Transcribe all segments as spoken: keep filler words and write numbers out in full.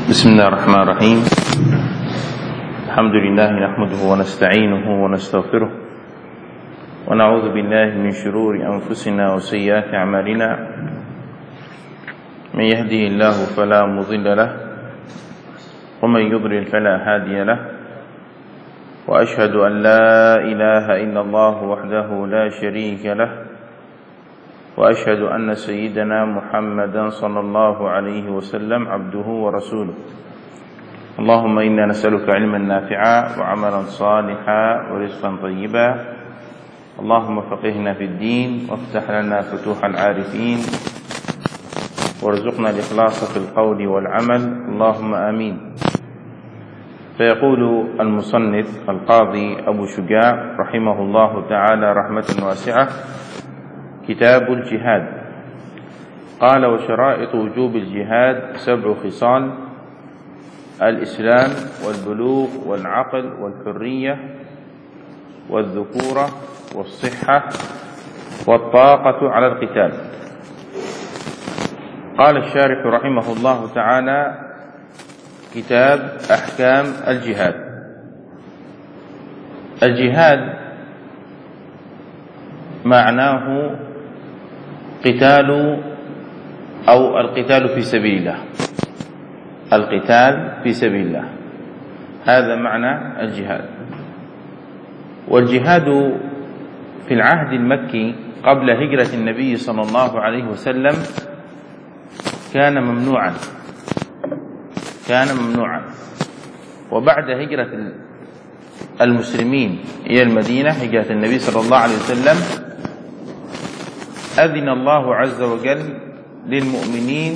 بسم الله الرحمن الرحيم. الحمد لله نحمده ونستعينه ونستغفره ونعوذ بالله من شرور أنفسنا وسيئات أعمالنا. من يهده الله فلا مضل له ومن يضلل فلا هادي له، وأشهد أن لا إله إلا الله وحده لا شريك له، وأشهد أن سيدنا محمدا صلى الله عليه وسلم عبده ورسوله. اللهم إنا نسألك علما نافعا وعملا صالحا ورزقا طيبا. اللهم فقهنا في الدين وافتح لنا فتوح العارفين وارزقنا الإخلاص في القول والعمل، اللهم آمين. فيقول المصنف القاضي أبو شجاع رحمه الله تعالى رحمة واسعة: كتاب الجهاد. قال: وشرائط وجوب الجهاد سبع خصال: الإسلام والبلوغ والعقل والحرية والذكورة والصحة والطاقة على القتال. قال الشارح رحمه الله تعالى: كتاب أحكام الجهاد. الجهاد معناه قتال أو القتال في سبيل الله، القتال في سبيل الله، هذا معنى الجهاد. والجهاد في العهد المكي قبل هجرة النبي صلى الله عليه وسلم كان ممنوعا كان ممنوعا وبعد هجرة المسلمين إلى المدينة، هجرة النبي صلى الله عليه وسلم، أذن الله عز وجل للمؤمنين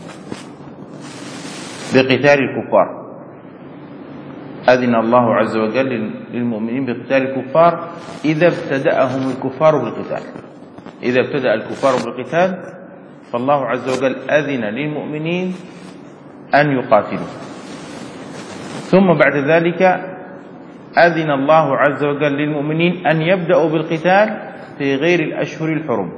بقتال الكفار. أذن الله عز وجل للمؤمنين بقتال الكفار إذا ابتدأهم الكفار بالقتال. إذا ابتدأ الكفار بالقتال فالله عز وجل أذن للمؤمنين أن يقاتلوا، ثم بعد ذلك أذن الله عز وجل للمؤمنين أن يبدأوا بالقتال في غير الأشهر الحرم،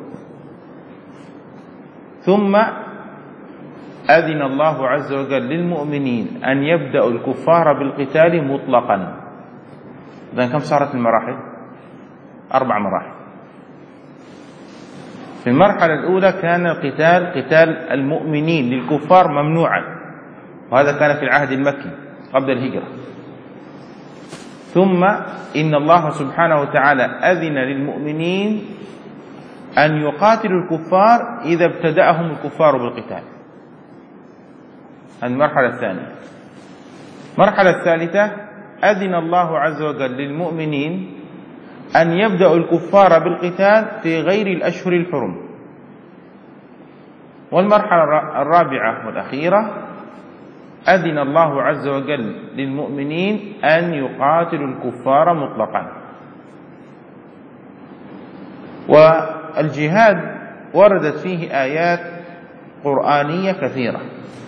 ثم أذن الله عز وجل للمؤمنين أن يبدأوا الكفار بالقتال مطلقا. إذن كم صارت المراحل؟ أربع مراحل. في المرحلة الأولى كان القتال قتال المؤمنين للكفار ممنوعا، وهذا كان في العهد المكي قبل الهجرة. ثم إن الله سبحانه وتعالى أذن للمؤمنين أن يقاتلوا الكفار إذا ابتدأهم الكفار بالقتال. المرحلة الثانية. المرحلة الثالثة أذن الله عز وجل للمؤمنين أن يبدأوا الكفار بالقتال في غير الأشهر الحرم. والمرحلة الرابعة والأخيرة أذن الله عز وجل للمؤمنين أن يقاتلوا الكفار مطلقا. والجهاد وردت فيه آيات قرآنية كثيرة،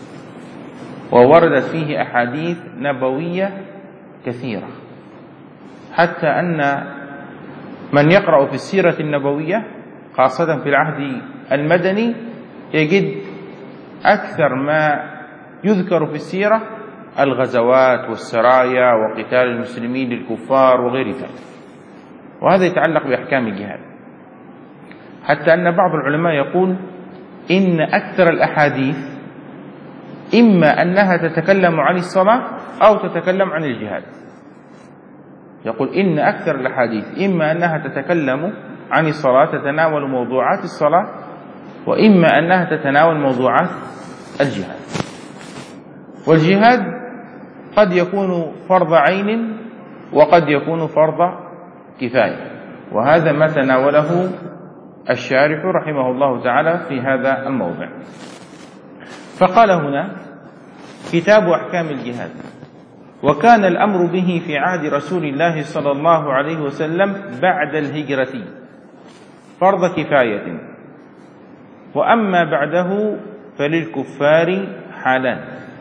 ووردت فيه أحاديث نبوية كثيرة، حتى أن من يقرأ في السيرة النبوية خاصة في العهد المدني يجد أكثر ما يذكر في السيرة الغزوات والسرايا وقتال المسلمين للكفار وغير ذلك، وهذا يتعلق بأحكام الجهاد. حتى أن بعض العلماء يقول إن أكثر الأحاديث إما أنها تتكلم عن الصلاة أو تتكلم عن الجهاد. يقول إن أكثر الأحاديث إما أنها تتكلم عن الصلاة، تتناول موضوعات الصلاة، وإما أنها تتناول موضوعات الجهاد. والجهاد قد يكون فرض عين وقد يكون فرض كفاية، وهذا ما تناوله الشارح رحمه الله تعالى في هذا الموضع. فقال هنا: كتاب أحكام الجهاد. وكان الأمر به في عهد رسول الله صلى الله عليه وسلم بعد الهجرة فرض كفاية، وأما بعده فللكفار حالان: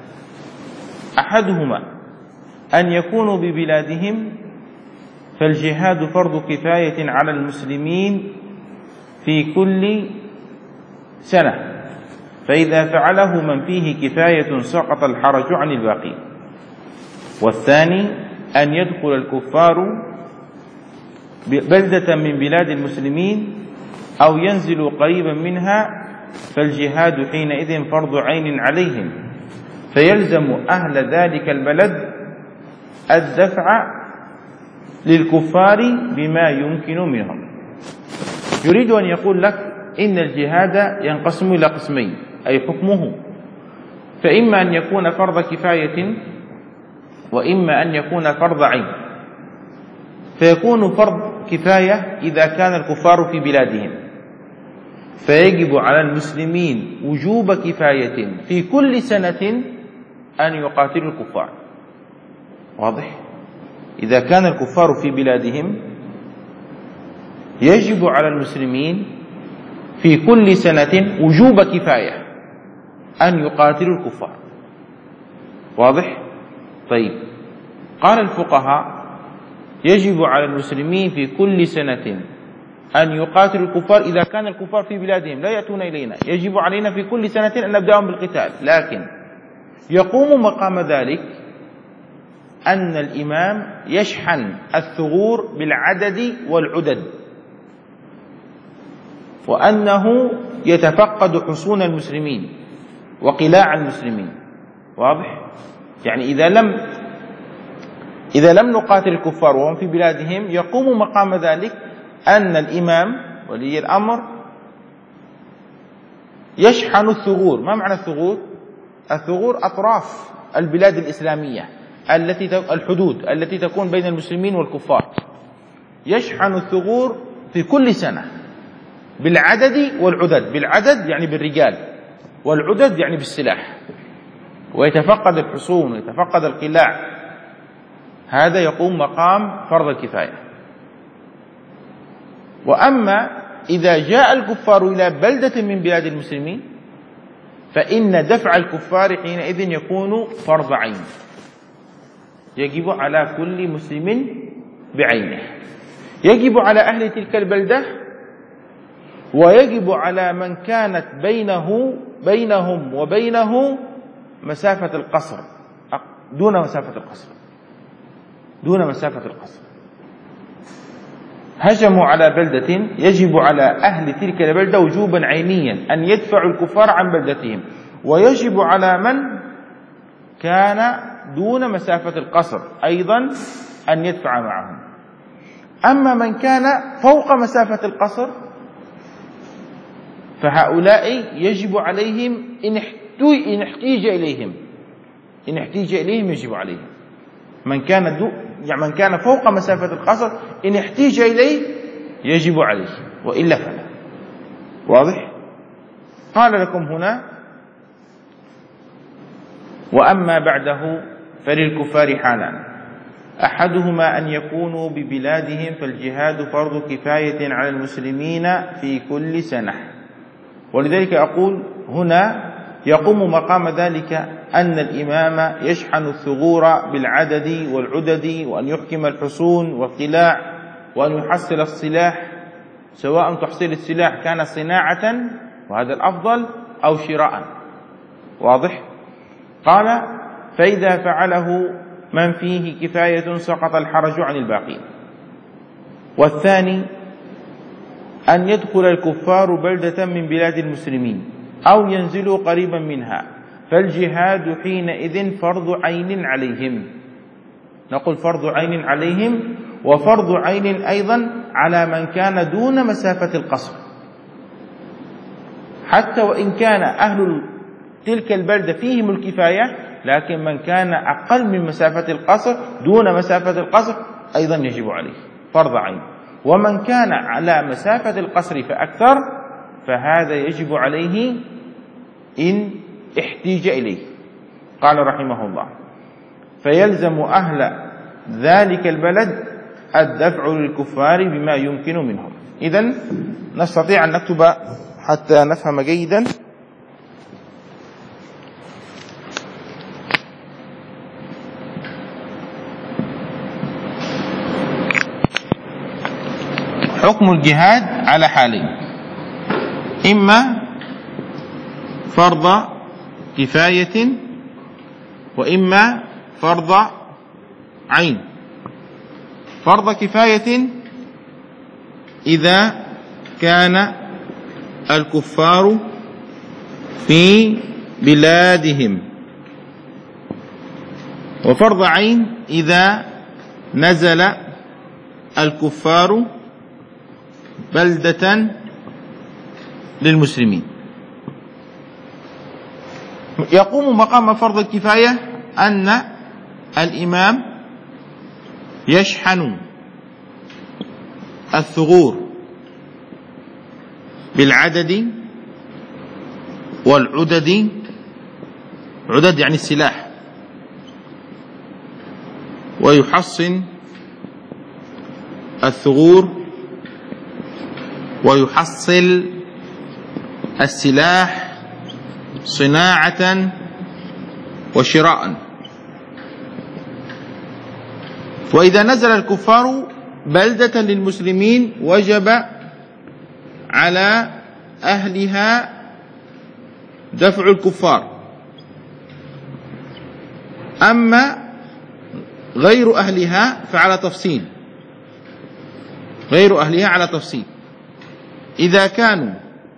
أحدهما أن يكونوا ببلادهم فالجهاد فرض كفاية على المسلمين في كل سنة، فإذا فعله من فيه كفاية سقط الحرج عن الباقي. والثاني أن يدخل الكفار بلدة من بلاد المسلمين أو ينزل قريبا منها، فالجهاد حينئذ فرض عين عليهم، فيلزم أهل ذلك البلد الدفع للكفار بما يمكن منهم. يريد أن يقول لك إن الجهاد ينقسم إلى قسمين، أي حكمه، فإما أن يكون فرض كفاية وإما أن يكون فرض عين. فيكون فرض كفاية إذا كان الكفار في بلادهم، فيجب على المسلمين وجوب كفاية في كل سنة أن يقاتلوا الكفار. واضح؟ إذا كان الكفار في بلادهم يجب على المسلمين في كل سنة وجوب كفاية أن يقاتلوا الكفار. واضح؟ طيب، قال الفقهاء يجب على المسلمين في كل سنة أن يقاتلوا الكفار إذا كان الكفار في بلادهم لا يأتون إلينا، يجب علينا في كل سنة أن نبدأهم بالقتال. لكن يقوم مقام ذلك أن الإمام يشحن الثغور بالعدد والعدد، وأنه يتفقد حصون المسلمين وقلاع المسلمين. واضح؟ يعني إذا لم إذا لم نقاتل الكفار وهم في بلادهم، يقوم مقام ذلك أن الإمام ولي الأمر يشحن الثغور. ما معنى الثغور؟ الثغور أطراف البلاد الإسلامية التي الحدود التي تكون بين المسلمين والكفار، يشحن الثغور في كل سنة بالعدد والعدد. بالعدد يعني بالرجال، والعدد يعني بالسلاح، ويتفقد الحصون ويتفقد القلاع. هذا يقوم مقام فرض الكفاية. وأما إذا جاء الكفار إلى بلدة من بلاد المسلمين، فإن دفع الكفار حينئذ يكون فرض عين، يجب على كل مسلم بعينه، يجب على أهل تلك البلدة، ويجب على من كانت بينه بينهم وبينه مسافة القصر، دون مسافة القصر دون مسافة القصر. هجموا على بلدة، يجب على أهل تلك البلدة وجوبا عينيا أن يدفعوا الكفار عن بلدتهم، ويجب على من كان دون مسافة القصر أيضا أن يدفع معهم. أما من كان فوق مسافة القصر فهؤلاء يجب عليهم إن احتيج إليهم إن احتيج إليهم يجب عليهم. من كان دو يعني من كان فوق مسافة القصر إن احتيج إليه يجب عليه، وإلا فلا. واضح؟ قال لكم هنا: وأما بعده فللكفار حالان، أحدهما أن يكونوا ببلادهم فالجهاد فرض كفاية على المسلمين في كل سنة. ولذلك أقول هنا يقوم مقام ذلك أن الإمام يشحن الثغور بالعدد والعدد، وأن يحكم الحصون والقلاع، وأن يحصل السلاح، سواء تحصيل السلاح كان صناعة وهذا الأفضل أو شراء. واضح؟ قال: فإذا فعله من فيه كفاية سقط الحرج عن الباقين. والثاني أن يدخل الكفار بلدة من بلاد المسلمين أو ينزلوا قريبا منها، فالجهاد حينئذ فرض عين عليهم. نقول فرض عين عليهم، وفرض عين أيضا على من كان دون مسافة القصر، حتى وإن كان أهل تلك البلدة فيهم الكفاية، لكن من كان أقل من مسافة القصر دون مسافة القصر أيضا يجب عليه فرض عين. ومن كان على مسافة القصر فأكثر فهذا يجب عليه إن احتيج إليه. قال رحمه الله: فيلزم أهل ذلك البلد الدفع للكفار بما يمكن منهم. إذن نستطيع أن نكتب حتى نفهم جيدا. حكم الجهاد على حالين: إما فرض كفاية وإما فرض عين. فرض كفاية إذا كان الكفار في بلادهم، وفرض عين إذا نزل الكفار بلدة للمسلمين. يقوم مقام فرض الكفاية أن الإمام يشحن الثغور بالعدد والعدد، عدد يعني السلاح، ويحصن الثغور ويحصل السلاح صناعة وشراء. وإذا نزل الكفار بلدة للمسلمين وجب على أهلها دفع الكفار، أما غير أهلها فعلى تفصيل، غير أهلها على تفصيل. إذا كانوا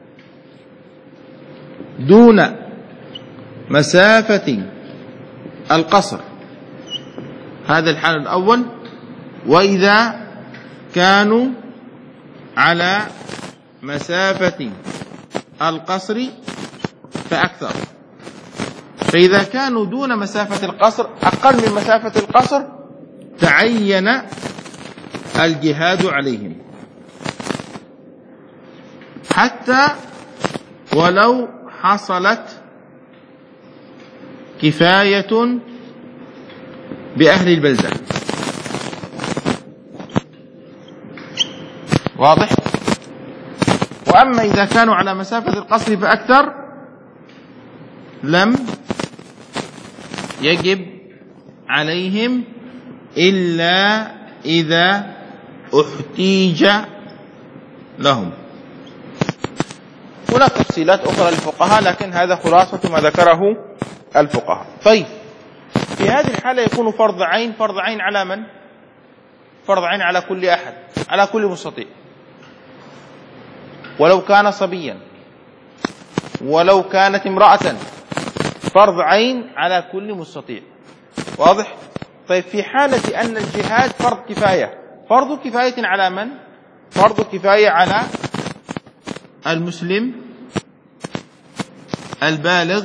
دون مسافة القصر، هذا الحال الأول. وإذا كانوا على مسافة القصر فأكثر. فإذا كانوا دون مسافة القصر، أقل من مسافة القصر، تعين الجهاد عليهم، حتى ولو حصلت كفاية بأهل البلدة. واضح؟ وأما إذا كانوا على مسافة القصر فأكثر لم يجب عليهم إلا إذا احتيج لهم. هناك تفصيلات أخرى للفقهاء، لكن هذا خلاصة ما ذكره الفقهاء. طيب، في هذه الحالة يكون فرض عين. فرض عين على من؟ فرض عين على كل أحد، على كل مستطيع، ولو كان صبيا، ولو كانت امرأة. فرض عين على كل مستطيع. واضح؟ طيب، في حالة أن الجهاد فرض كفاية، فرض كفاية على من؟ فرض كفاية على المسلم البالغ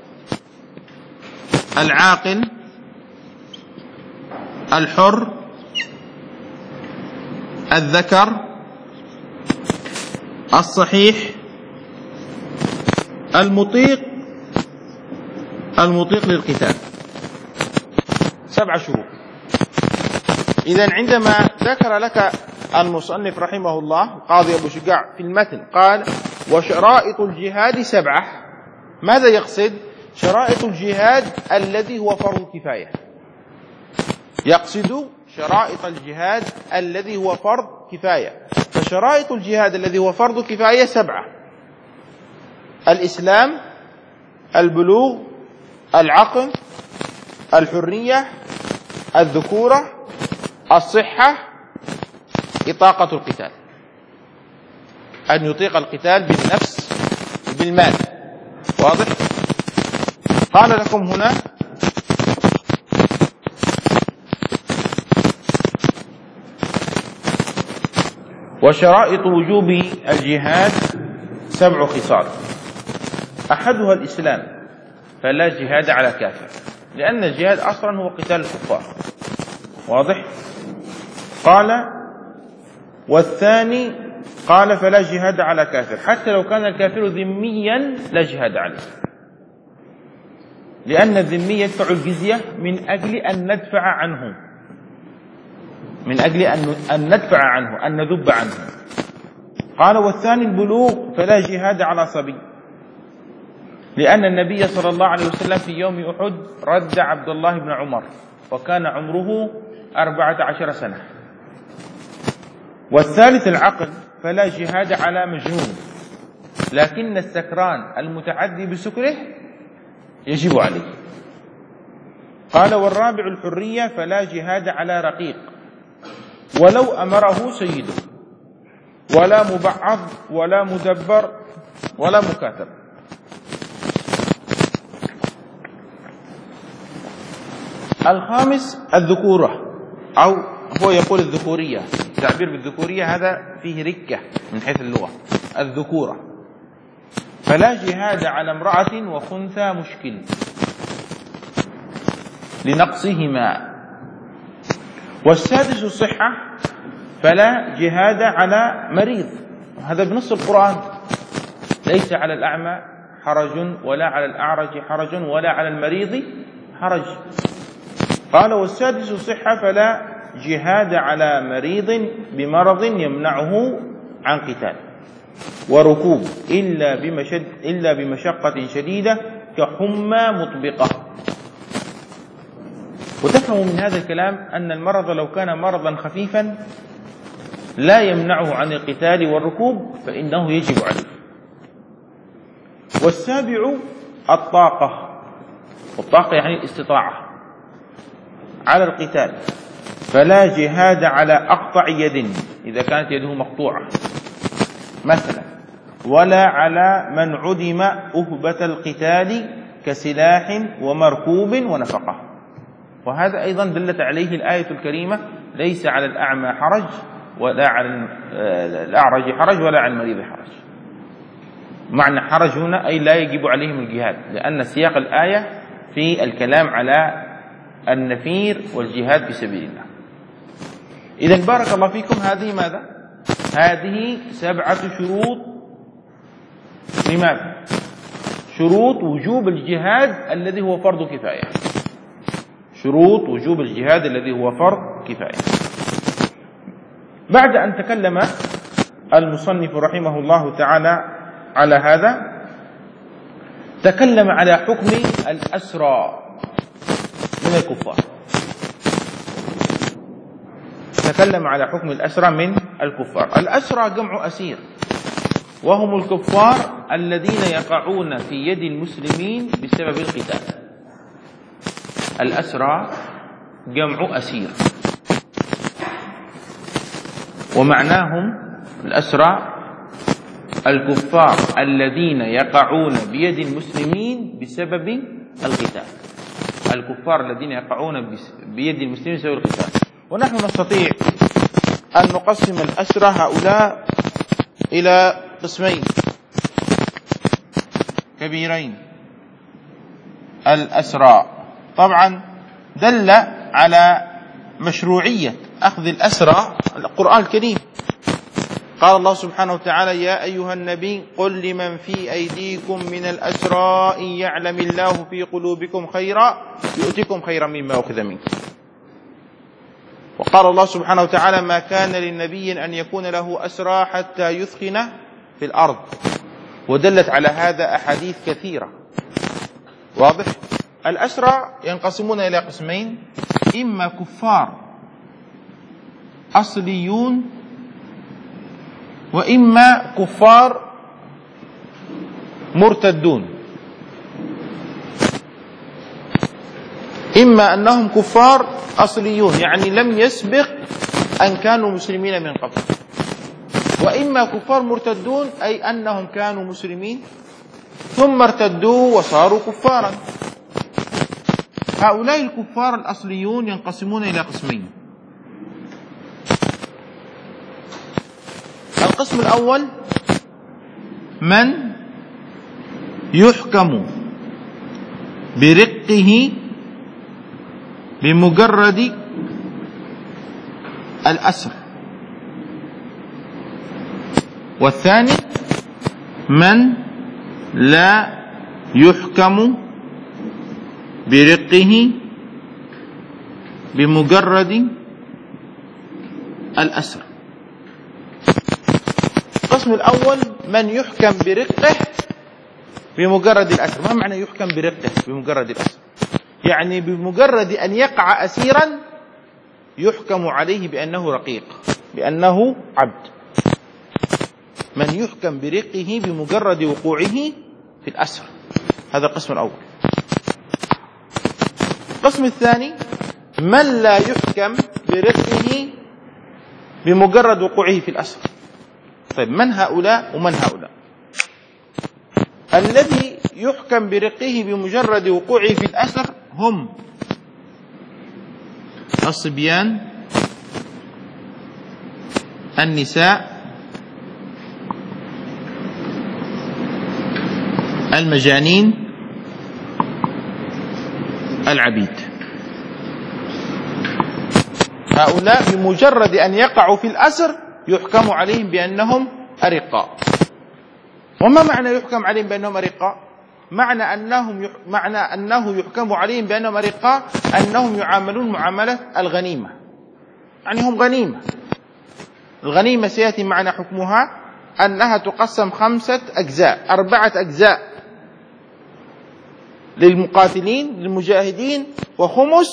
العاقل الحر الذكر الصحيح المطيق المطيق للقتال. سبع شروط. إذن عندما ذكر لك المصنف رحمه الله قاضي أبو شجاع في المتن قال وشرائط الجهاد سبعة، ماذا يقصد؟ شرائط الجهاد الذي هو فرض كفاية. يقصد شرائط الجهاد الذي هو فرض كفاية. فشرائط الجهاد الذي هو فرض كفاية سبعة: الإسلام، البلوغ، العقل، الحرية، الذكورة، الصحة، إطاقة القتال، أن يطيق القتال بالنفس بالمال. واضح؟ قال لكم هنا وشرائط وجوب الجهاد سبع خصال. أحدها الإسلام، فلا جهاد على كافر، لأن الجهاد أصلا هو قتال الكفار. واضح؟ قال والثاني قال فلا جهاد على كافر، حتى لو كان الكافر ذميا لا جهاد عليه، لأن الذمي يدفع الجزية من أجل أن ندفع عنه، من أجل أن ندفع عنه، أن نذب عنه. قال والثاني البلوغ، فلا جهاد على صبي، لأن النبي صلى الله عليه وسلم في يوم أحد رد عبد الله بن عمر وكان عمره أربعة عشر سنة. والثالث العقل، فلا جهاد على مجنون، لكن السكران المتعدي بسكره يجب عليه. قال والرابع الحرية فلا جهاد على رقيق ولو أمره سيده، ولا مبعض ولا مدبر ولا مكاتب. الخامس الذكورة، أو هو يقول الذكورية، التعبير بالذكورية هذا فيه ركة من حيث اللغة. الذكورة فلا جهاد على امرأة وخنثى مشكل لنقصهما. والسادس الصحة فلا جهاد على مريض، هذا بنص القرآن، ليس على الأعمى حرج ولا على الأعرج حرج ولا على المريض حرج. قال والسادس الصحة فلا جهاد على مريض بمرض يمنعه عن قتال وركوب إلا بمشد إلا بمشقة شديدة كحمى مطبقة. وتفهم من هذا الكلام أن المرض لو كان مرضا خفيفا لا يمنعه عن القتال والركوب فإنه يجب عليه. والسابع الطاقة، والطاقة يعني الاستطاعة على القتال، فلا جهاد على أقطع يد إذا كانت يده مقطوعة مثلا، ولا على من عدم أهبة القتال كسلاح ومركوب ونفقة. وهذا أيضا دلت عليه الآية الكريمة ليس على الأعمى حرج ولا على الأعرج حرج ولا على المريض حرج. معنى حرج هنا أي لا يجب عليهم الجهاد، لأن سياق الآية في الكلام على النفير والجهاد في سبيل الله. إذن بارك الله فيكم، هذه ماذا؟ هذه سبعة شروط. لماذا؟ شروط وجوب الجهاد الذي هو فرض كفاية. شروط وجوب الجهاد الذي هو فرض كفاية. بعد أن تكلم المصنف رحمه الله تعالى على هذا، تكلم على حكم الأسرى من الكفار. تكلم على حكم الأسرى من الكفار. الأسرى جمع أسير، وهم الكفار الذين يقعون في يد المسلمين بسبب القتال. الأسرى جمع أسير، ومعناهم الأسرى الكفار الذين يقعون بيد المسلمين بسبب القتال. الكفار الذين يقعون بيد المسلمين بسبب القتال. ونحن نستطيع أن نقسم الأسرى هؤلاء إلى قسمين كبيرين. الأسرى طبعا دل على مشروعية أخذ الأسرى القرآن الكريم. قال الله سبحانه وتعالى يا أيها النبي قل لمن في أيديكم من الأسرى إن يعلم الله في قلوبكم خيرا يؤتكم خيرا مما أخذ منكم. وقال الله سبحانه وتعالى ما كان للنبي أن يكون له أسرى حتى يثخن في الأرض. ودلت على هذا أحاديث كثيرة. واضح؟ الأسرى ينقسمون إلى قسمين، إما كفار أصليون، وإما كفار مرتدون. إما أنهم كفار أصليون يعني لم يسبق أن كانوا مسلمين من قبل، وإما كفار مرتدون أي أنهم كانوا مسلمين ثم ارتدوا وصاروا كفارا. هؤلاء الكفار الأصليون ينقسمون إلى قسمين. القسم الأول من يحكم برقه بمجرد الأسر، والثاني من لا يحكم برقه بمجرد الأسر. القسم الأول من يحكم برقه بمجرد الأسر. ما معنى يحكم برقه بمجرد الأسر؟ يعني بمجرد أن يقع أسيرا يحكم عليه بأنه رقيق، بأنه عبد. من يحكم برقه بمجرد وقوعه في الأسر. هذا القسم الأول. القسم الثاني من لا يحكم برقه بمجرد وقوعه في الأسر. طيب من هؤلاء ومن هؤلاء؟ الذي يحكم برقه بمجرد وقوعه في الأسر هم الصبيان، النساء، المجانين، العبيد. هؤلاء بمجرد أن يقعوا في الأسر يحكم عليهم بأنهم أرقاء. وما معنى يحكم عليهم بأنهم أرقاء؟ معنى أنهم يح... معنى أنه يحكم عليهم بأنهم أرقاء أنهم يعاملون معاملة الغنيمة، يعني هم غنيمة. الغنيمة سيأتي معنا حكمها أنها تقسم خمسة أجزاء، أربعة أجزاء للمقاتلين للمجاهدين، وخمس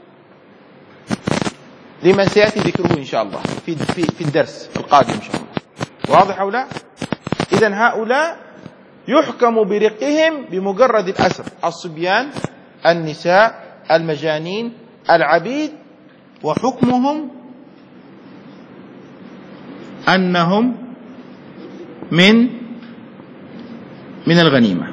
لمن سيأتي ذكره إن شاء الله في في في الدرس القادم إن شاء الله. واضح أو لا؟ إذن هؤلاء يحكم برقهم بمجرد الأسر: الصبيان، النساء، المجانين، العبيد، وحكمهم أنهم من من الغنيمة،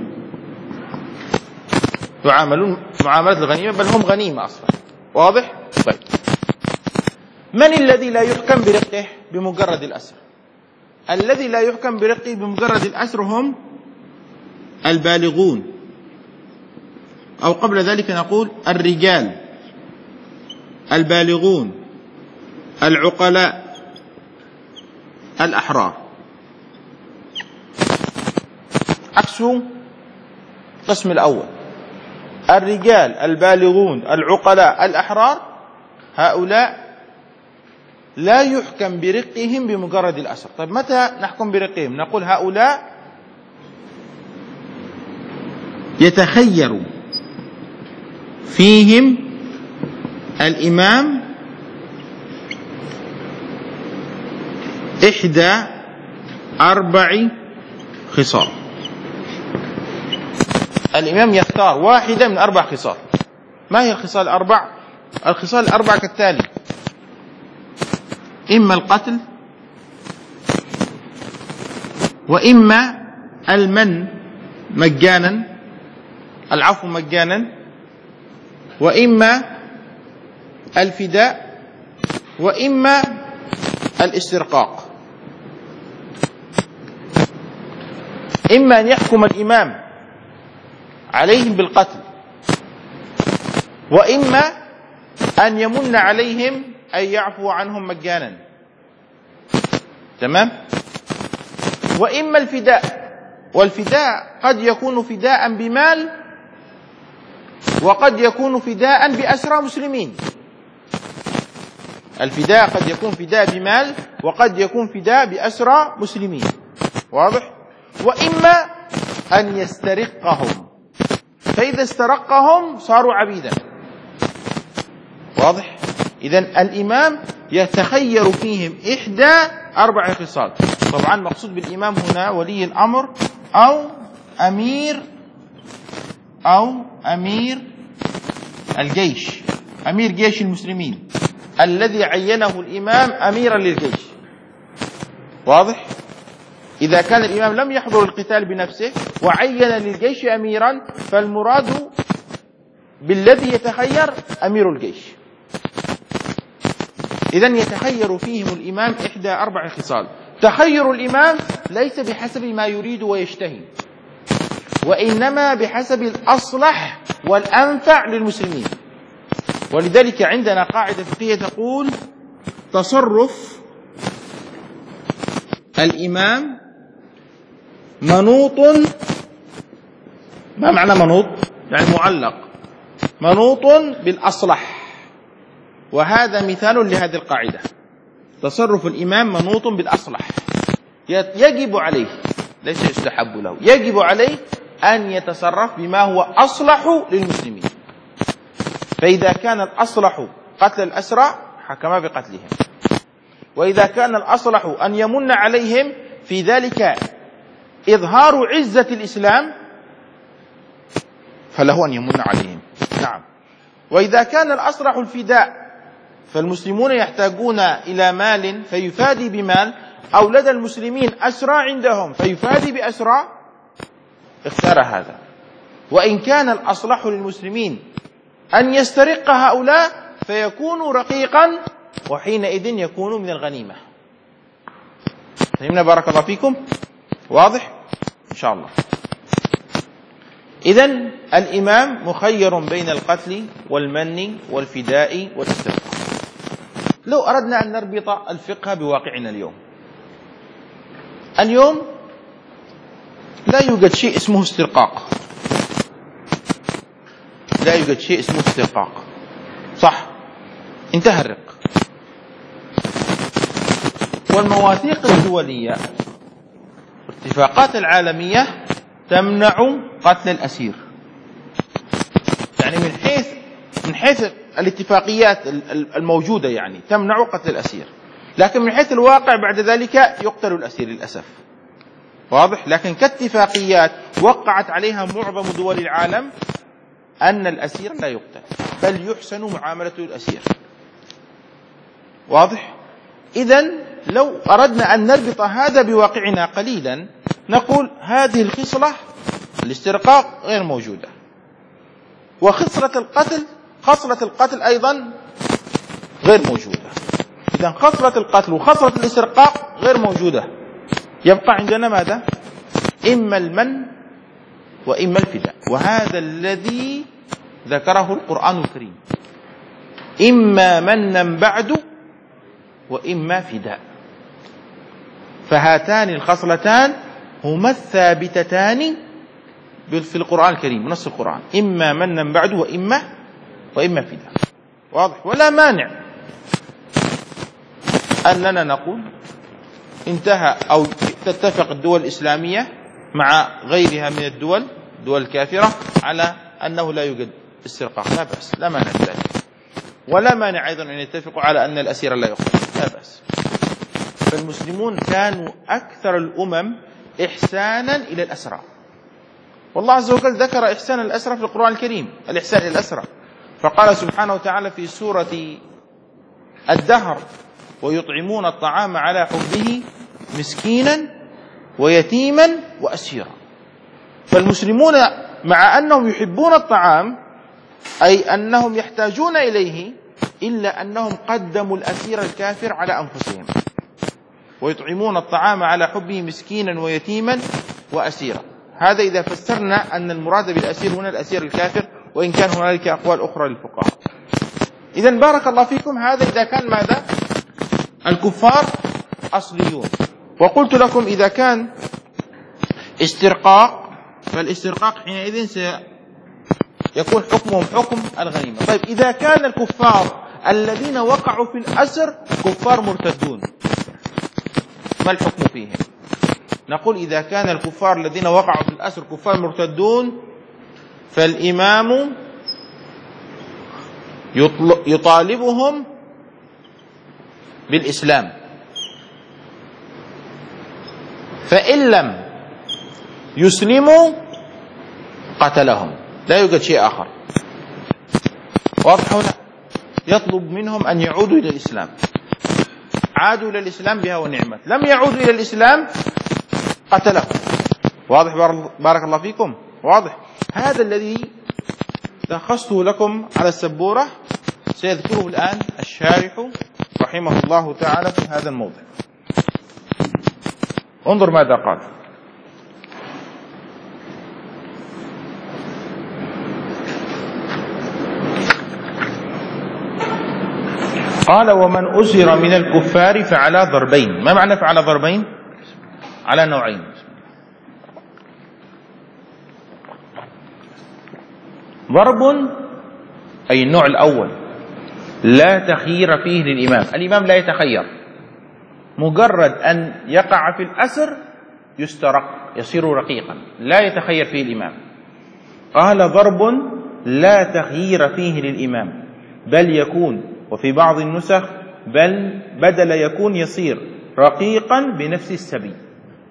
يعاملون معاملة الغنيمة، بل هم غنيمة أصلا. واضح؟ طيب، من الذي لا يحكم برقه بمجرد الأسر؟ الذي لا يحكم برقه بمجرد الأسر هم البالغون، أو قبل ذلك نقول الرجال، البالغون، العقلاء، الأحرار. عكس القسم الأول: الرجال، البالغون، العقلاء، الأحرار، هؤلاء لا يحكم برقهم بمجرد الأسر. طيب متى نحكم برقهم؟ نقول هؤلاء يتخير فيهم الإمام إحدى أربع خصال. الإمام يختار واحدة من أربع خصال. ما هي الخصال الأربع؟ الخصال الأربع كالتالي: إما القتل، وإما المن مجانا، العفو مجانا، وإما الفداء، وإما الاسترقاق. إما أن يحكم الإمام عليهم بالقتل، وإما أن يمن عليهم أن يعفو عنهم مجانا. تمام؟ وإما الفداء، والفداء قد يكون فداء بمال، وقد يكون فداء بأسرى مسلمين. الفداء قد يكون فداء بمال، وقد يكون فداء بأسرى مسلمين. واضح؟ وإما أن يسترقهم، فإذا استرقهم صاروا عبيدا. واضح؟ إذن الإمام يتخير فيهم إحدى أربع خصال. طبعا مقصود بالإمام هنا ولي الأمر أو أمير أو أمير الجيش، أمير جيش المسلمين الذي عينه الإمام أميرا للجيش. واضح؟ إذا كان الإمام لم يحضر القتال بنفسه وعين للجيش أميرا، فالمراد بالذي يتخير أمير الجيش. إذن يتخير فيهم الإمام إحدى أربع خصال. تخير الإمام ليس بحسب ما يريد ويشتهي، وإنما بحسب الأصلح والأنفع للمسلمين. ولذلك عندنا قاعدة فقهية تقول: تصرف الإمام منوط. ما معنى منوط؟ يعني معلق، منوط بالأصلح. وهذا مثال لهذه القاعدة: تصرف الإمام منوط بالأصلح، يجب عليه، ليس يستحب له، يجب عليه أن يتصرف بما هو أصلح للمسلمين. فإذا كان الأصلح قتل الأسرى حكم بقتلهم، وإذا كان الأصلح أن يمن عليهم في ذلك إظهار عزة الإسلام فله أن يمن عليهم. نعم. وإذا كان الأصلح الفداء فالمسلمون يحتاجون إلى مال فيفادي بمال، أو لدى المسلمين أسرى عندهم فيفادي بأسرى، اختار هذا. وإن كان الأصلح للمسلمين أن يسترق هؤلاء فيكون رقيقا، وحينئذ يكون من الغنيمة. فهمنا بارك الله فيكم؟ واضح؟ إن شاء الله. إذن الإمام مخير بين القتل والمن والفداء والاسترقاق. لو أردنا أن نربط الفقه بواقعنا اليوم، اليوم لا يوجد شيء اسمه استرقاق، لا يوجد شيء اسمه استرقاق، صح؟ انتهى الرق. والمواثيق الدولية والاتفاقات العالمية تمنع قتل الأسير، يعني من حيث من حيث الاتفاقيات الموجودة يعني تمنع قتل الأسير، لكن من حيث الواقع بعد ذلك يقتل الأسير للأسف. واضح؟ لكن كاتفاقيات وقعت عليها معظم دول العالم أن الأسير لا يقتل، بل يحسن معاملة الأسير. واضح؟ إذن لو أردنا أن نربط هذا بواقعنا قليلا نقول هذه الخصلة الاسترقاق غير موجودة، وخصلة القتل خصلة القتل أيضا غير موجودة. إذن خصلة القتل وخصلة الاسترقاق غير موجودة، يبقى عندنا ماذا؟ إما المن وإما الفداء، وهذا الذي ذكره القرآن الكريم، إما منا بعد وإما فداء. فهاتان الخصلتان هما الثابتتان في القرآن الكريم، نص القرآن، إما منا بعد وإما وإما فداء. واضح؟ ولا مانع أننا نقول انتهى أو تتفق الدول الإسلامية مع غيرها من الدول الدول الكافرة على أنه لا يوجد استرقاق، لا بأس، لا مانع ذلك. ولا مانع أيضا أن يتفقوا على أن الأسير لا يقتل، لا بأس. فالمسلمون كانوا أكثر الأمم إحسانا إلى الأسرى، والله عز وجل ذكر إحسان الأسرى في القرآن الكريم، الإحسان إلى الأسرى، فقال سبحانه وتعالى في سورة الدهر: ويطعمون الطعام على حبه مسكينا ويتيما وأسيرا. فالمسلمون مع أنهم يحبون الطعام، أي أنهم يحتاجون إليه، إلا أنهم قدموا الأسير الكافر على أنفسهم. ويطعمون الطعام على حبه مسكينا ويتيما وأسيرا، هذا إذا فسرنا أن المراد بالأسير هنا الأسير الكافر، وإن كان هنالك أقوال أخرى للفقهاء. إذن بارك الله فيكم، هذا إذا كان ماذا؟ الكفار أصليون. وقلت لكم إذا كان استرقاق فالاسترقاق حينئذ سيكون حكمهم حكم الغنيمة. طيب إذا كان الكفار الذين وقعوا في الأسر كفار مرتدون ما الحكم فيهم؟ نقول إذا كان الكفار الذين وقعوا في الأسر كفار مرتدون فالإمام يطالبهم بالإسلام، فإن لم يسلموا قتلهم، لا يوجد شيء آخر. واضح هنا؟ يطلب منهم أن يعودوا إلى الإسلام، عادوا إلى الإسلام بها ونعمت، لم يعودوا إلى الإسلام قتلهم. واضح بارك الله فيكم؟ واضح. هذا الذي لخصته لكم على السبورة سيذكره الآن الشارح رحمه الله تعالى في هذا الموضع. انظر ماذا قال: قال: ومن أسر من الكفار فعلى ضربين. ما معنى فعلى ضربين؟ على نوعين. ضرب أي النوع الأول لا تخيير فيه للإمام، الإمام لا يتخير، مجرد أن يقع في الأسر يسترق، يصير رقيقا، لا يتخير فيه الإمام. قال: ضرب لا تخيير فيه للإمام، بل يكون، وفي بعض النسخ بل بدل يكون يصير رقيقا بنفس السبي.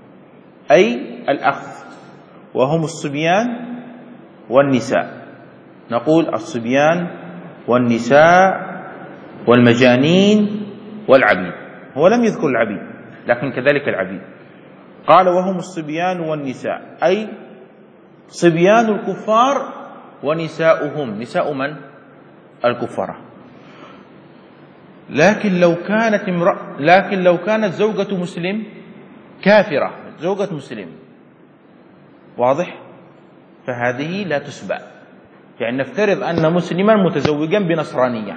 أي الأخذ، وهم الصبيان والنساء. نقول الصبيان والنساء والمجانين والعبيد، هو لم يذكر العبيد لكن كذلك العبيد. قال وهم الصبيان والنساء، أي صبيان الكفار ونساؤهم، نساء من؟ الكفار. لكن لو كانت امرأة لكن لو كانت زوجة مسلم كافرة، زوجة مسلم، واضح؟ فهذه لا تسبى. يعني نفترض أن مسلما متزوجا بنصرانية،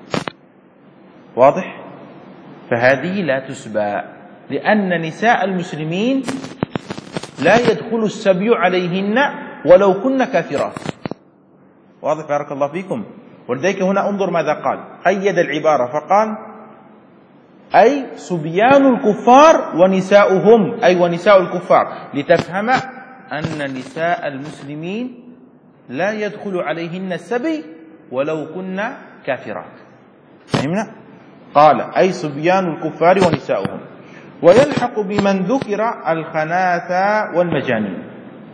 واضح؟ فهذه لا تسبى، لأن نساء المسلمين لا يدخل السبي عليهن ولو كن كافرات. واضح؟ بارك الله فيكم. ولذلك هنا انظر ماذا قال، قيد العبارة فقال أي صبيان الكفار ونساؤهم، أي ونساء الكفار، لتفهم أن نساء المسلمين لا يدخل عليهن السبي ولو كن كافرات. فهمنا؟ قال أي صبيان الكفار ونساؤهم. ويلحق بمن ذكر الخناثى والمجانين.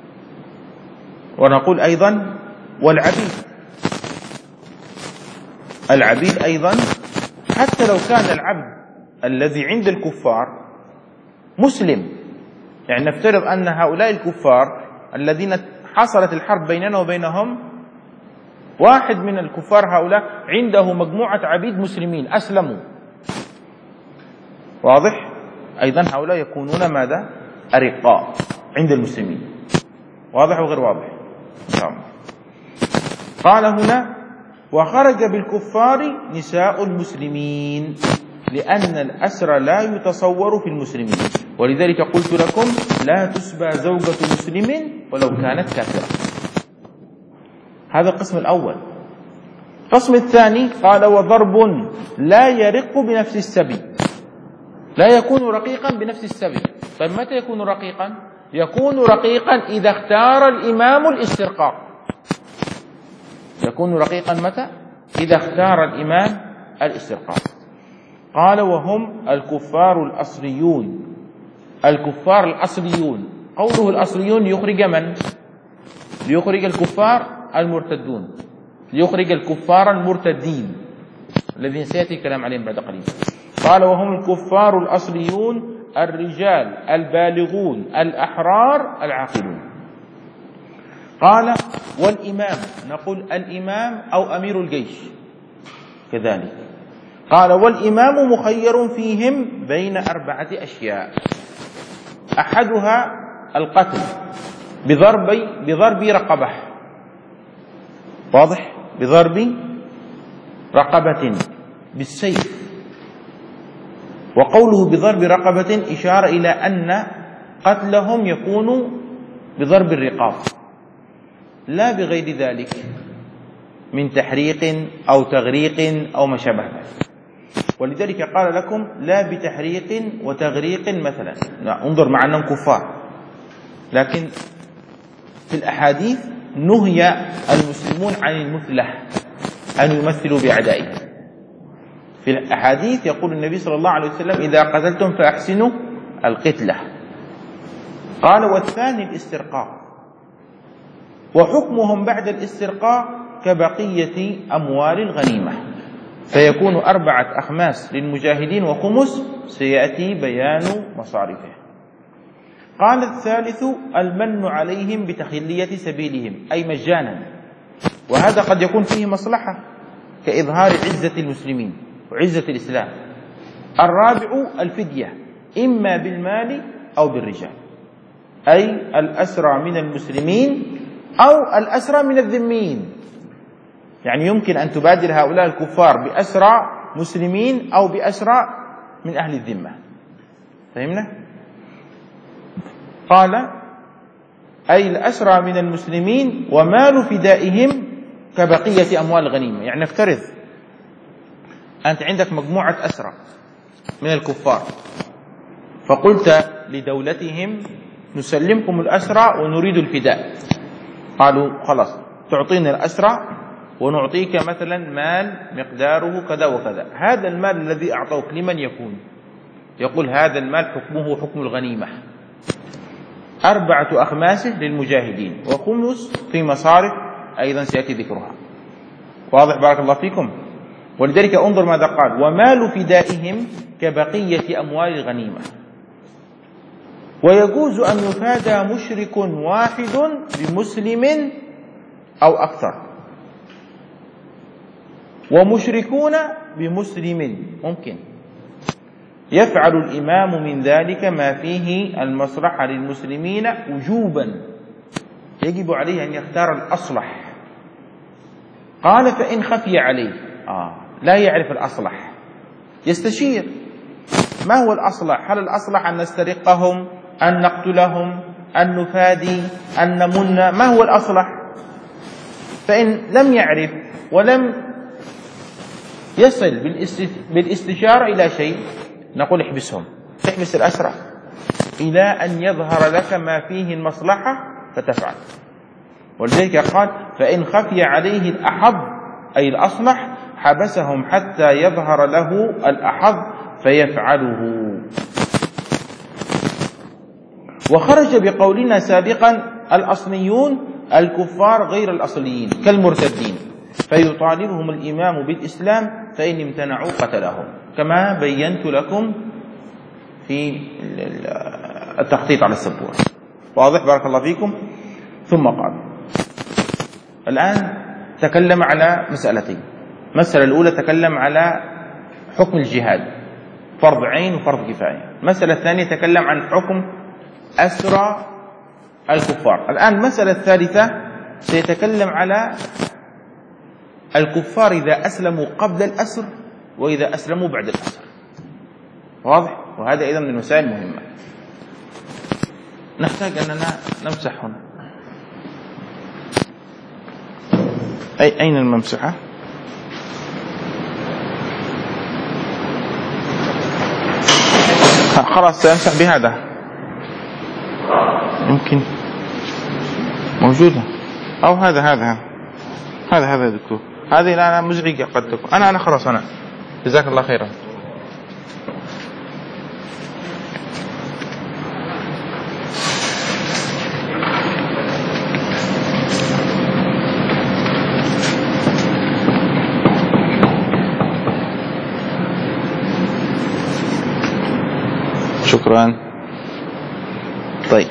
ونقول أيضا والعبيد، العبيد أيضا حتى لو كان العبد الذي عند الكفار مسلم. يعني نفترض أن هؤلاء الكفار الذين حصلت الحرب بيننا وبينهم، واحد من الكفار هؤلاء عنده مجموعة عبيد مسلمين أسلموا، واضح؟ أيضا هؤلاء يكونون ماذا؟ أرقاء عند المسلمين. واضح وغير واضح؟ قال هنا وخرج بالكفار نساء المسلمين، لأن الأسر لا يتصور في المسلمين، ولذلك قلت لكم لا تسبى زوجة مسلم ولو كانت كافرة. هذا القسم الأول. القسم الثاني قال وضرب لا يرق بنفس السبي، لا يكون رقيقا بنفس السبي. طيب متى يكون رقيقا؟ يكون رقيقا إذا اختار الإمام الاسترقاق. يكون رقيقا متى؟ إذا اختار الإمام الاسترقاق. قال وهم الكفار الأصليون. الكفار الأصليون، قوله الأصليون يخرج من؟ ليخرج الكفار المرتدون، ليخرج الكفار المرتدين الذين سيأتي الكلام عليهم بعد قليل. قال وهم الكفار الأصليون الرجال البالغون الأحرار العاقلون. قال والإمام، نقول الإمام أو أمير الجيش كذلك. قال والإمام مخير فيهم بين أربعة أشياء، أحدها القتل بضرب بضرب رقبة، واضح؟ بضرب رقبة بالسيف. وقوله بضرب رقبة إشارة إلى أن قتلهم يكون بضرب الرقاب لا بغير ذلك من تحريق أو تغريق أو ما شابه ذلك. ولذلك قال لكم لا بتحريق وتغريق مثلا، انظر مع أنهم كفار، لكن في الأحاديث نهي المسلمون عن المثلة، أن يمثلوا بأعدائهم. في الأحاديث يقول النبي صلى الله عليه وسلم إذا قتلتم فأحسنوا القتلة. قال والثاني الاسترقاق، وحكمهم بعد الاسترقاق كبقية أموال الغنيمة، فيكون أربعة أخماس للمجاهدين وخمس سيأتي بيان مصارفه. قال الثالث المن عليهم بتخلية سبيلهم، أي مجانا، وهذا قد يكون فيه مصلحة كإظهار عزة المسلمين وعزة الإسلام. الرابع الفدية، إما بالمال أو بالرجال، أي الأسرى من المسلمين أو الأسرى من الذميين. يعني يمكن أن تبادل هؤلاء الكفار بأسرى مسلمين أو بأسرى من أهل الذمة. فهمنا؟ قال أي الأسرى من المسلمين ومال فدائهم كبقية أموال الغنيمة. يعني نفترض أنت عندك مجموعة أسرى من الكفار، فقلت لدولتهم نسلمكم الأسرى ونريد الفداء، قالوا خلاص تعطينا الأسرى ونعطيك مثلا مال مقداره كذا وكذا. هذا المال الذي أعطوك لمن يكون؟ يقول هذا المال حكمه حكم الغنيمة، أربعة أخماس للمجاهدين وخمس في مصارف أيضا سيأتي ذكرها. واضح بارك الله فيكم. ولذلك انظر ماذا قال: ومال فدائهم كبقية أموال الغنيمة. ويجوز أن يفادى مشرك واحد بمسلم أو أكثر، ومشركون بمسلم ممكن. يفعل الإمام من ذلك ما فيه المصلحة للمسلمين وجوبا، يجب عليه أن يختار الأصلح. قال: فإن خفي عليه، آه لا يعرف الأصلح، يستشير ما هو الأصلح. هل الأصلح أن نسترقهم، أن نقتلهم، أن نفادي، أن نمن؟ ما هو الأصلح؟ فإن لم يعرف ولم يصل بالاستشارة إلى شيء، نقول احبسهم، تحبس الأسرى إلى أن يظهر لك ما فيه المصلحة فتفعل. ولذلك قال: فإن خفي عليه الأحظ أي الأصلح حبسهم حتى يظهر له الأحظ فيفعله. وخرج بقولنا سابقا الأصليون الكفار غير الأصليين كالمرتدين، فيطالبهم الإمام بالإسلام، فإن امتنعوا قتلهم، كما بينت لكم في التخطيط على السبورة. واضح بارك الله فيكم. ثم قال: الآن تكلم على مسألتين. المسألة الأولى تكلم على حكم الجهاد، فرض عين وفرض كفاية. المسألة الثانية تكلم عن حكم أسرى الكفار. الآن المسألة الثالثة سيتكلم على الكفار إذا أسلموا قبل الأسر وإذا أسلموا بعد الأسر. واضح؟ وهذا أيضا من المسائل المهمة نحتاج أننا نمسح هنا. أي أين الممسحة؟ خلاص سأمسح بهذا، يمكن موجودة، أو هذا هذا هذا هذا يا دكتور، هذه الآن مزعجة قد تكون. أنا أنا خلاص أنا جزاك الله خيرا. شكرا. طيب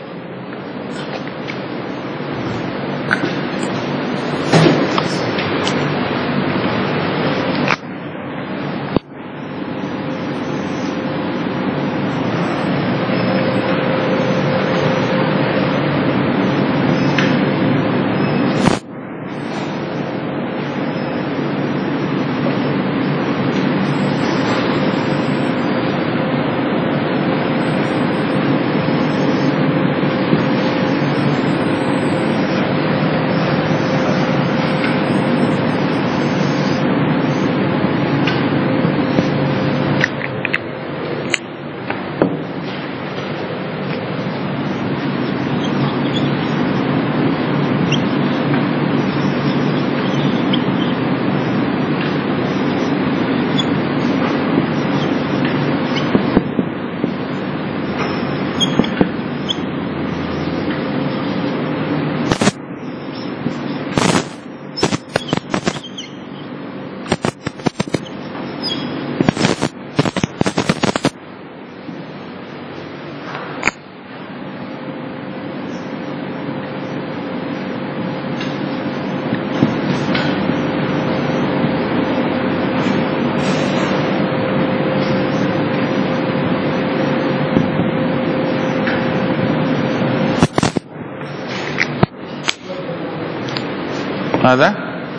هذا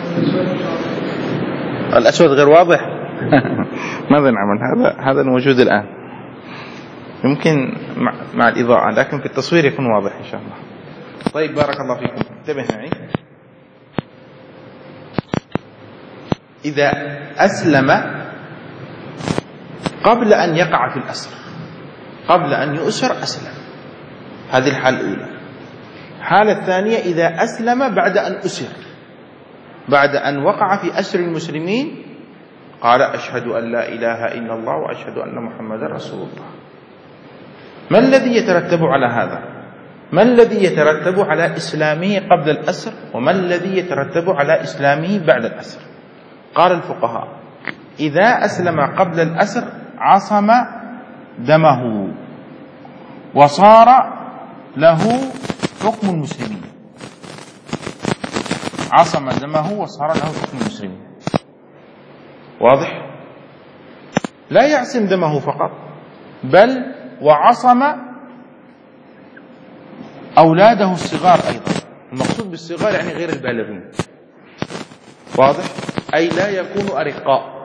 الأسود غير واضح. ماذا نعمل؟ هذا هذا الموجود الآن يمكن مع, مع الإضاءة، لكن في التصوير يكون واضح إن شاء الله. طيب بارك الله فيكم. انتبه معي. إذا أسلم قبل أن يقع في الأسر، قبل أن يؤسر أسلم، هذه الحالة الأولى. الحالة الثانية إذا أسلم بعد أن أسر، بعد أن وقع في أسر المسلمين قال أشهد أن لا إله إلا الله وأشهد أن محمدا رسول الله. ما الذي يترتب على هذا؟ ما الذي يترتب على إسلامه قبل الأسر وما الذي يترتب على إسلامه بعد الأسر؟ قال الفقهاء: إذا أسلم قبل الأسر عصم دمه وصار له حكم المسلمين، عصم دمه وصار له حكم المسلمين. واضح؟ لا يعصم دمه فقط، بل وعصم أولاده الصغار أيضا. المقصود بالصغار يعني غير البالغين. واضح؟ أي لا يكون أرقاء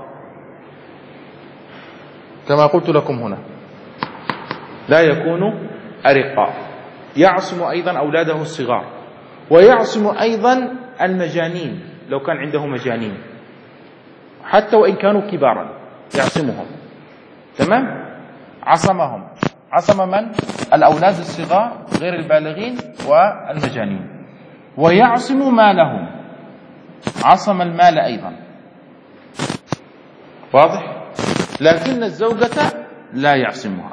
كما قلت لكم هنا، لا يكون أرقاء. يعصم أيضا أولاده الصغار، ويعصم أيضا المجانين لو كان عنده مجانين، حتى وإن كانوا كبارا يعصمهم. تمام؟ عصمهم. عصم من؟ الأولاد الصغار غير البالغين والمجانين. ويعصم مالهم، عصم المال أيضا. واضح؟ لكن الزوجة لا يعصمها،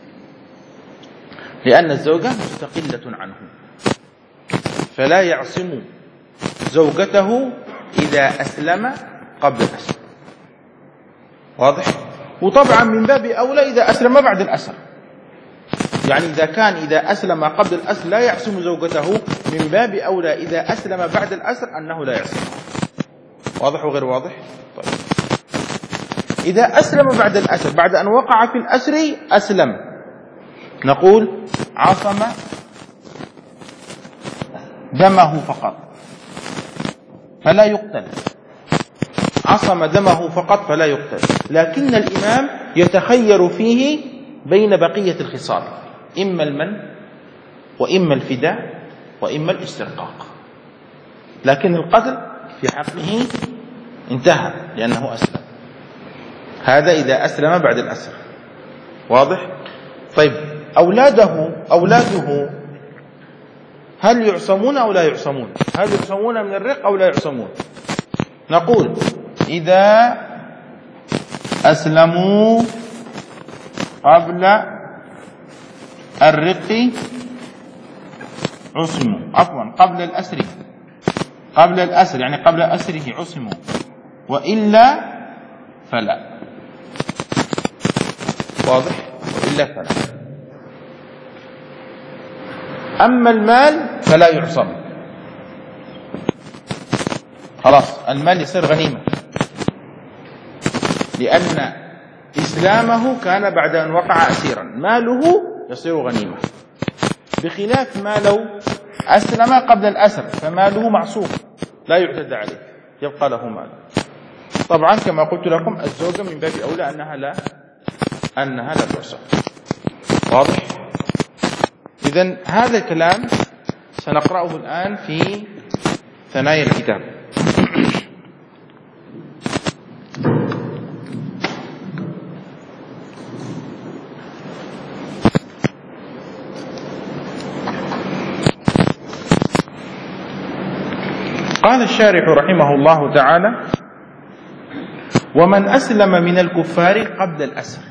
لأن الزوجة مستقلة عنه، فلا يعصم زوجته إذا أسلم قبل الأسر. واضح؟ وطبعا من باب أولى إذا أسلم بعد الأسر، يعني إذا كان إذا أسلم قبل الأسر لا يعصم زوجته، من باب أولى إذا أسلم بعد الأسر أنه لا يعصمها. واضح وغير واضح؟ طيب، إذا أسلم بعد الأسر، بعد أن وقع في الأسر أسلم، نقول عصم دمه فقط فلا يقتل، عصم دمه فقط فلا يقتل. لكن الإمام يتخير فيه بين بقية الخصال، إما المن وإما الفداء وإما الاسترقاق، لكن القتل في حقه انتهى لأنه أسلم. هذا إذا أسلم بعد الأسر. واضح؟ طيب، أولاده أولاده هل يعصمون أو لا يعصمون؟ هل يعصمون من الرق أو لا يعصمون؟ نقول إذا أسلموا قبل الرق عصموا، عفوا قبل الأسر، قبل الأسر يعني قبل أسره عصموا، وإلا فلا. واضح؟ وإلا فلا. أما المال فلا يعصم، خلاص المال يصير غنيمة، لأن إسلامه كان بعد أن وقع أسيرا، ماله يصير غنيمة، بخلاف ما لو أسلم قبل الأسر فماله معصوم لا يعتدى عليه، يبقى له مال. طبعا كما قلت لكم الزوجة من باب أولى أنها لا أنها لا تعصم. واضح؟ إذن هذا الكلام سنقرأه الآن في ثنايا الكتاب. قال الشارح رحمه الله تعالى: ومن أسلم من الكفار قبل الأسر.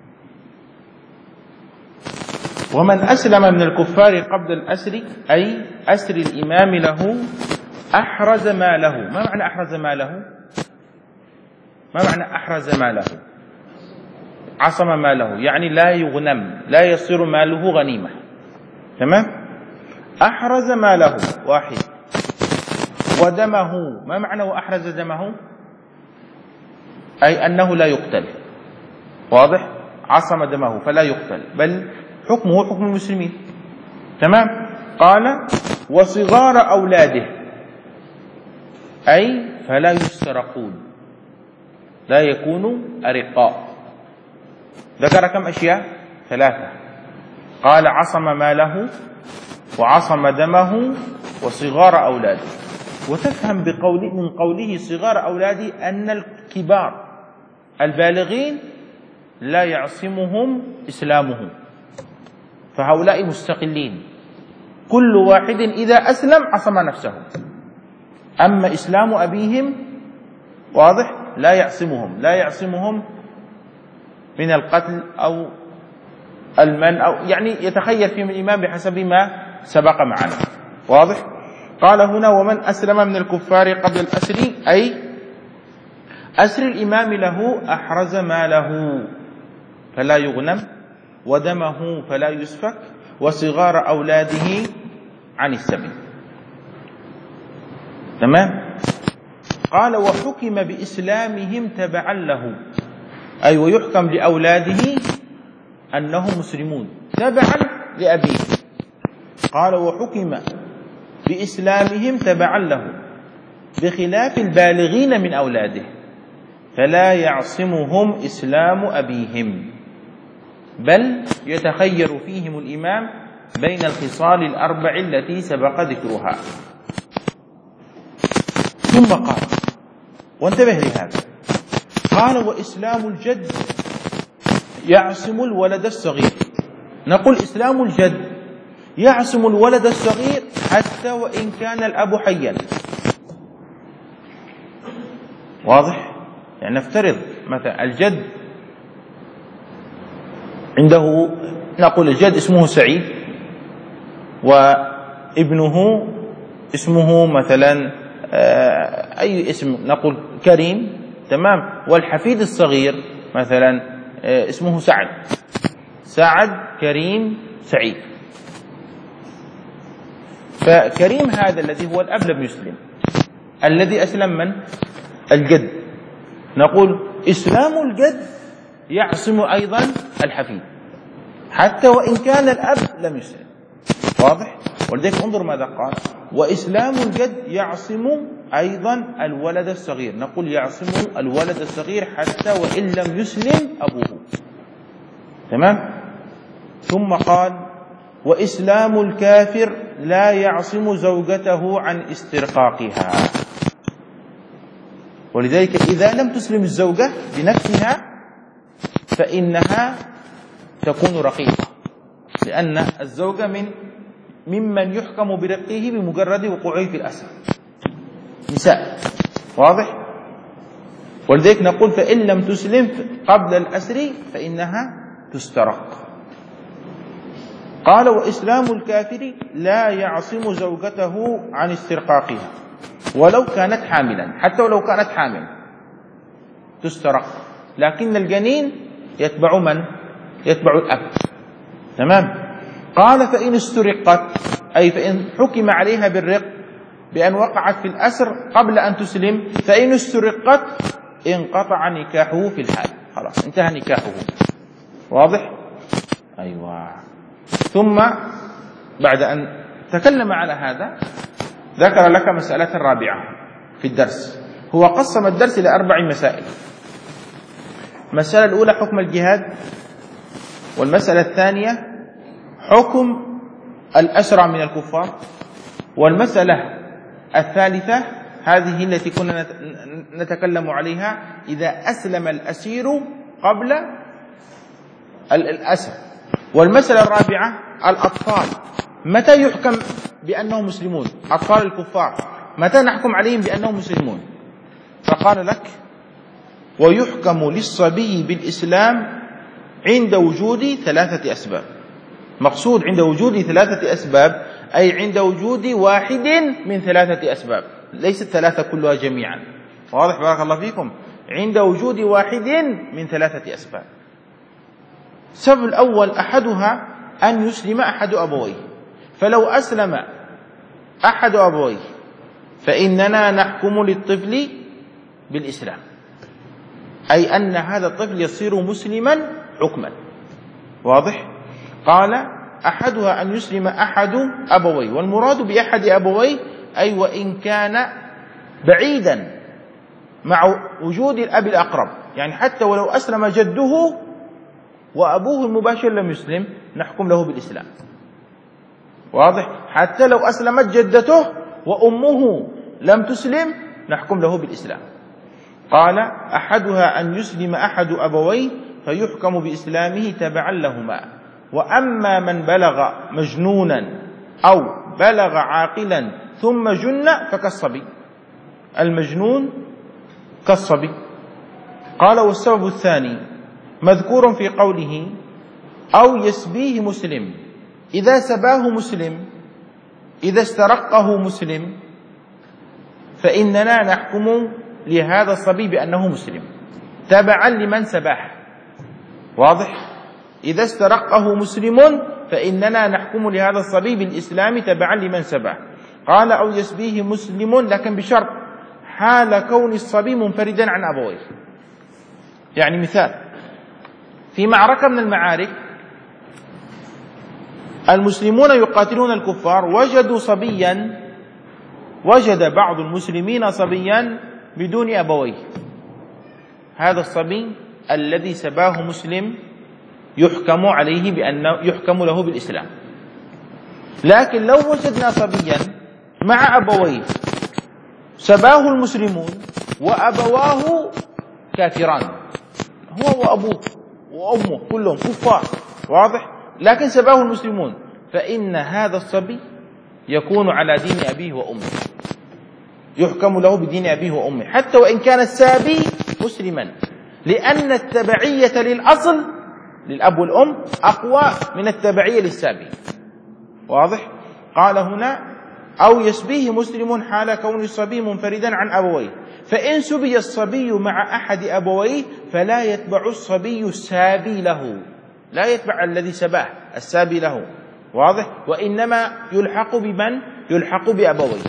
ومن أسلم من الكفار قبل الأسر أي أسر الإمام له أحرز ماله. ما معنى أحرز ماله؟ ما معنى أحرز ماله؟ عصم ماله يعني لا يغنم، لا يصير ماله غنيمة. تمام؟ أحرز ماله واحد. ودمه، ما معنى وأحرز دمه؟ أي أنه لا يقتل. واضح؟ عصم دمه فلا يقتل، بل حكمه حكم المسلمين. تمام؟ قال: وصغار أولاده أي فلا يسترقون، لا يكونوا أرقاء. ذكر كم أشياء؟ ثلاثة. قال: عصم ماله وعصم دمه وصغار أولاده. وتفهم بقول من قوله صغار أولاده أن الكبار البالغين لا يعصمهم إسلامهم، فهؤلاء مستقلين، كل واحد إذا أسلم عصم نفسه. أما إسلام أبيهم واضح لا يعصمهم، لا يعصمهم من القتل أو المن، أو يعني يتخير فيهم الإمام بحسب ما سبق معنا. واضح؟ قال هنا ومن أسلم من الكفار قبل الأسر، أي أسر الإمام له أحرز ماله فلا يغنم، ودمه فلا يسفك، وصغار أولاده عن السبيل. تمام؟ قال وحكم بإسلامهم تبعا له، أي ويحكم لأولاده أنهم مسلمون تبعا لأبيه. قال وحكم بإسلامهم تبعا له بخلاف البالغين من أولاده، فلا يعصمهم إسلام أبيهم، بل يتخير فيهم الإمام بين الخصال الأربع التي سبق ذكرها. ثم قال، وانتبه لهذا، قال وإسلام الجد يعصم الولد الصغير. نقول إسلام الجد يعصم الولد الصغير حتى وإن كان الأب حيا. واضح؟ يعني نفترض مثلا الجد عنده، نقول الجد اسمه سعيد وابنه اسمه مثلا أي اسم، نقول كريم، تمام، والحفيد الصغير مثلا اسمه سعد، سعد كريم سعيد. فكريم هذا الذي هو الأب لم يسلم، الذي أسلم من؟ الجد. نقول إسلام الجد يعصم أيضا الحفيد حتى وإن كان الأب لم يسلم. واضح؟ ولذلك انظر ماذا قال، وإسلام الجد يعصم أيضا الولد الصغير. نقول يعصم الولد الصغير حتى وإن لم يسلم أبوه. تمام؟ ثم قال وإسلام الكافر لا يعصم زوجته عن استرقاقها. ولذلك إذا لم تسلم الزوجة بنفسها فإنها تكون رقيقة، لأن الزوجة من ممن يحكم برقه بمجرد وقوعه في الأسر، نساء. واضح؟ ولذلك نقول فإن لم تسلم قبل الأسر فإنها تسترق. قال وإسلام الكافر لا يعصم زوجته عن استرقاقها ولو كانت حاملا، حتى ولو كانت حامل تسترق، لكن الجنين يتبع من؟ يتبع الأب. تمام؟ قال فإن استرقت، أي فإن حكم عليها بالرق بأن وقعت في الأسر قبل أن تسلم، فإن استرقت انقطع نكاحه في الحال، خلاص انتهى نكاحه. واضح؟ أيوة. ثم بعد أن تكلم على هذا ذكر لك مسألة رابعة في الدرس. هو قسم الدرس إلى أربع مسائل. المسألة الأولى حكم الجهاد، والمسألة الثانية حكم الأسرى من الكفار، والمسألة الثالثة هذه التي كنا نتكلم عليها إذا أسلم الأسير قبل الأسر، والمسألة الرابعة الأطفال متى يحكم بأنهم مسلمون، أطفال الكفار متى نحكم عليهم بأنهم مسلمون. فقال لك ويحكم للصبي بالإسلام عند وجود ثلاثة أسباب. مقصود عند وجود ثلاثة أسباب أي عند وجود واحد من ثلاثة أسباب، ليست ثلاثة كلها جميعا. واضح؟ بارك الله فيكم. عند وجود واحد من ثلاثة أسباب. السبب الأول أحدها أن يسلم أحد أبويه، فلو أسلم أحد أبويه فإننا نحكم للطفل بالإسلام، أي أن هذا الطفل يصير مسلما حكما. واضح؟ قال أحدها أن يسلم أحد أبويه، والمراد بأحد أبويه أي وإن كان بعيدا مع وجود الأب الأقرب، يعني حتى ولو أسلم جده وأبوه المباشر لم يسلم نحكم له بالإسلام. واضح؟ حتى لو أسلمت جدته وأمه لم تسلم نحكم له بالإسلام. قال أحدها أن يسلم أحد أبويه فيحكم بإسلامه تبعا لهما، وأما من بلغ مجنونا أو بلغ عاقلا ثم جن فكالصبي، المجنون كالصبي. قال والسبب الثاني مذكور في قوله أو يسبيه مسلم، إذا سباه مسلم إذا استرقه مسلم فإننا نحكم لهذا الصبي بأنه مسلم تبعا لمن سباه. واضح؟ إذا استرقه مسلم فإننا نحكم لهذا الصبي بالإسلام تبعا لمن سباه. قال أو يسبيه مسلم لكن بشرط حال كون الصبي منفردا عن أبويه. يعني مثال، في معركة من المعارك المسلمون يقاتلون الكفار، وجدوا صبيا وجد بعض المسلمين صبيا بدون أبويه. هذا الصبي الذي سباه مسلم يحكم عليه بأنه يحكم له بالإسلام. لكن لو وجدنا صبيا مع أبويه سباه المسلمون وأبواه كافران، هو وأبوه وأمه كلهم كفار، واضح، لكن سباه المسلمون، فإن هذا الصبي يكون على دين أبيه وأمه، يحكم له بدين أبيه وأمه حتى وإن كان السابي مسلما، لأن التبعية للأصل للأب والأم أقوى من التبعية للسابي. واضح؟ قال هنا أو يسبيه مسلم حال كون الصبي منفردا عن أبويه، فإن سبي الصبي مع أحد أبويه فلا يتبع الصبي السابي له، لا يتبع الذي سباه السابي له. واضح؟ وإنما يلحق بمن؟ يلحق بأبويه.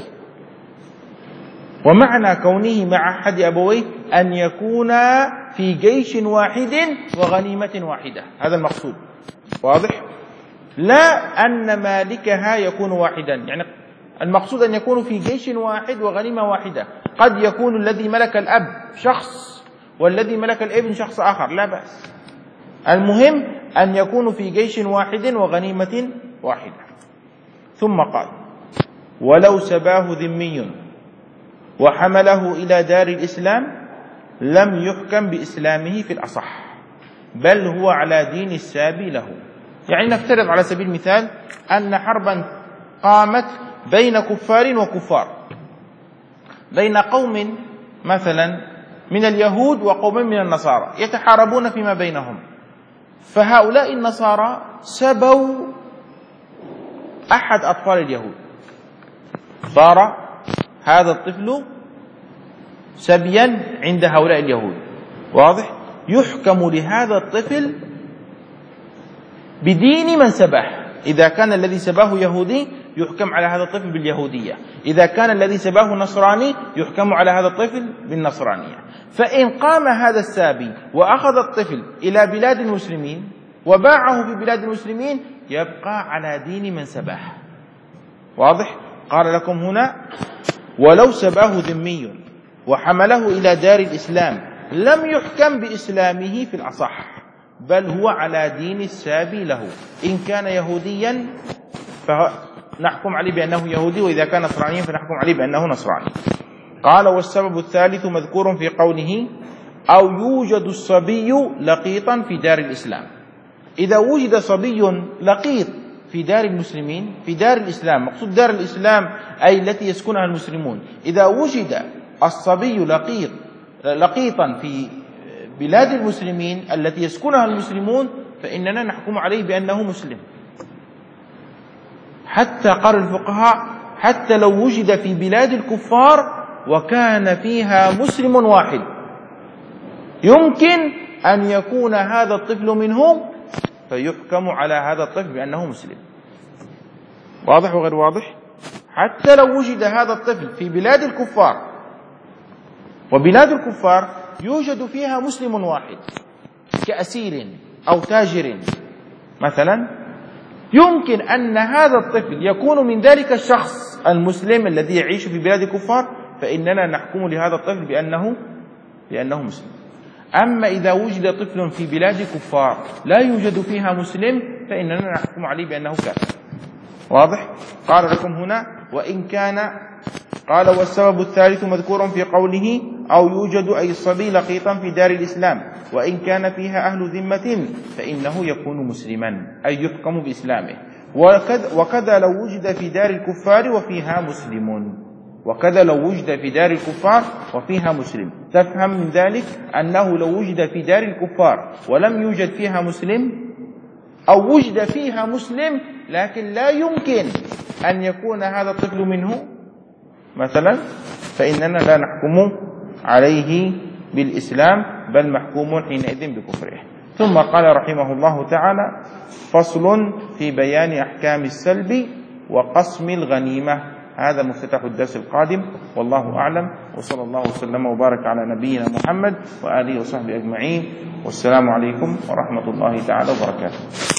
ومعنى كونه مع أحد أبويه أن يكون في جيش واحد وغنيمة واحدة، هذا المقصود. واضح؟ لا أن مالكها يكون واحدا، يعني المقصود أن يكون في جيش واحد وغنيمة واحدة. قد يكون الذي ملك الأب شخص والذي ملك الابن شخص آخر، لا بأس، المهم أن يكون في جيش واحد وغنيمة واحدة. ثم قال ولو سباه ذمي وحمله إلى دار الإسلام لم يحكم بإسلامه في الأصح، بل هو على دين السابي له. يعني نفترض على سبيل المثال أن حربا قامت بين كفار وكفار، بين قوم مثلا من اليهود وقوم من النصارى يتحاربون فيما بينهم، فهؤلاء النصارى سبوا أحد أطفال اليهود، صار هذا الطفل سبيا عند هؤلاء اليهود. واضح؟ يحكم لهذا الطفل بدين من سباه. إذا كان الذي سباه يهودي يحكم على هذا الطفل باليهودية، إذا كان الذي سباه نصراني يحكم على هذا الطفل بالنصرانية. فإن قام هذا السابي وأخذ الطفل إلى بلاد المسلمين وباعه في بلاد المسلمين يبقى على دين من سباه. واضح؟ قال لكم هنا ولو سباه ذمي وحمله إلى دار الإسلام لم يحكم بإسلامه في الأصح، بل هو على دين السابي له. إن كان يهوديا فنحكم عليه بأنه يهودي، وإذا كان نصرانيا فنحكم عليه بأنه نصراني. قال والسبب الثالث مذكور في قوله أو يوجد الصبي لقيطا في دار الإسلام. إذا وجد صبي لقيط في دار المسلمين، في دار الإسلام، مقصود دار الإسلام أي التي يسكنها المسلمون، إذا وجد الصبي لقيط لقيطا في بلاد المسلمين التي يسكنها المسلمون فإننا نحكم عليه بأنه مسلم. حتى قال الفقهاء حتى لو وجد في بلاد الكفار وكان فيها مسلم واحد يمكن أن يكون هذا الطفل منهم فيحكم على هذا الطفل بأنه مسلم. واضح وغير واضح؟ حتى لو وجد هذا الطفل في بلاد الكفار، وبلاد الكفار يوجد فيها مسلم واحد كأسير أو تاجر مثلا، يمكن أن هذا الطفل يكون من ذلك الشخص المسلم الذي يعيش في بلاد الكفار، فإننا نحكم لهذا الطفل بأنه بأنه مسلم. أما إذا وجد طفل في بلاد الكفار لا يوجد فيها مسلم فإننا نحكم عليه بأنه كافر. واضح؟ قال لكم هنا وإن كان، قال والسبب الثالث مذكور في قوله أو يوجد أي الصبي لقيطا في دار الإسلام وإن كان فيها أهل ذمة فإنه يكون مسلما أي يحكم بإسلامه. وكذا, وكذا لو وجد في دار الكفار وفيها مسلم، وكذا لو وجد في دار الكفار وفيها مسلم. تفهم من ذلك أنه لو وجد في دار الكفار ولم يوجد فيها مسلم، أو وجد فيها مسلم لكن لا يمكن أن يكون هذا الطفل منه مثلا، فإننا لا نحكم عليه بالإسلام، بل محكوم حينئذ بكفره. ثم قال رحمه الله تعالى: فصل في بيان أحكام السلب وقسم الغنيمة. هذا مفتتح الدرس القادم، والله أعلم، وصلى الله وسلم وبارك على نبينا محمد وآله وصحبه أجمعين، والسلام عليكم ورحمة الله تعالى وبركاته.